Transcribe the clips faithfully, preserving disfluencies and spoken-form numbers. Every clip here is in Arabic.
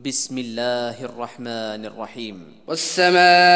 بسم الله الرحمن الرحيم. والسماء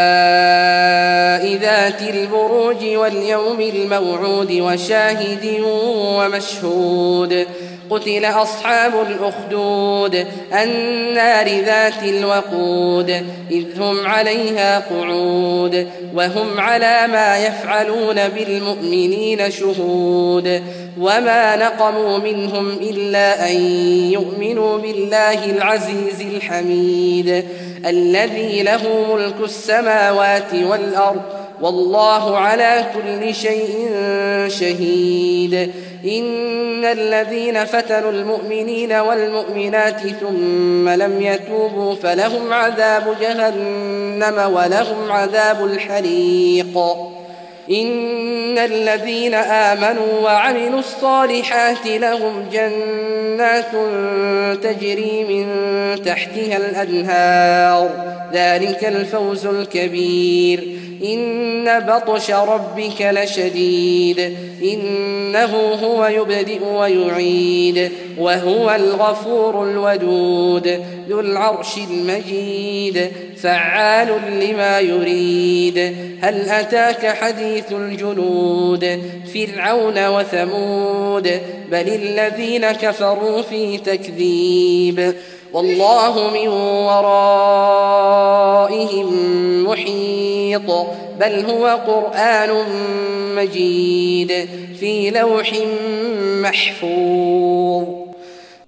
ذات البروج واليوم الموعود وشاهد ومشهود. قتل أصحاب الأخدود النار ذات الوقود إذ هم عليها قعود وهم على ما يفعلون بالمؤمنين شهود. وما نقموا منهم إلا أن يؤمنوا بالله العزيز الحميد الذي له ملك السماوات والأرض والله على كل شيء شهيد. إن الذين فتنوا المؤمنين والمؤمنات ثم لم يتوبوا فلهم عذاب جهنم ولهم عذاب الحريق. إن الذين آمنوا وعملوا الصالحات لهم جنات تجري من تحتها الأنهار ذلك الفوز الكبير. إن بطش ربك لشديد إنه هو يبدئ ويعيد وهو الغفور الودود ذو العرش المجيد فعال لما يريد. هل أتاك حديث الجنود فرعون وثمود بل الذين كفروا في تكذيب والله من ورائهم محيط بل هو قرآن مجيد في لوح محفوظ.